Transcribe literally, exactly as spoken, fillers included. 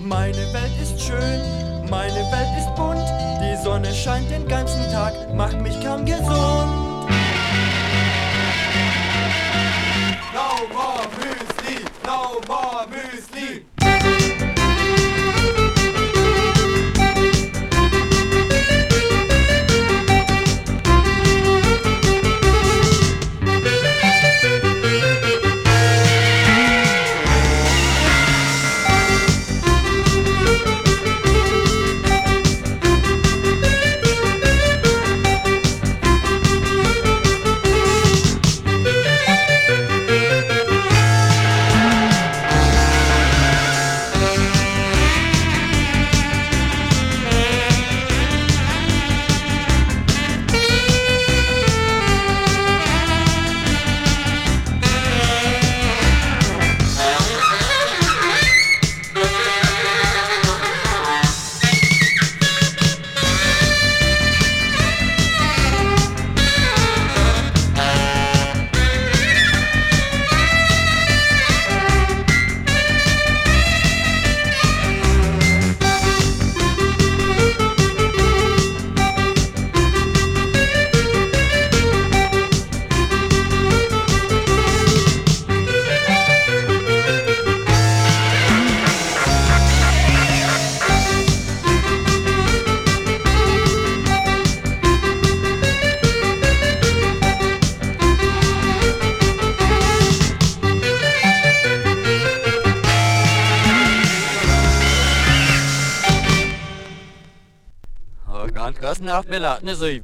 Meine Welt ist schön, meine Welt ist bunt. Die Sonne scheint den ganzen Tag, macht mich kaum gesund. No more Müsli, no more Müsli. Kan Krasnaf Bela, ne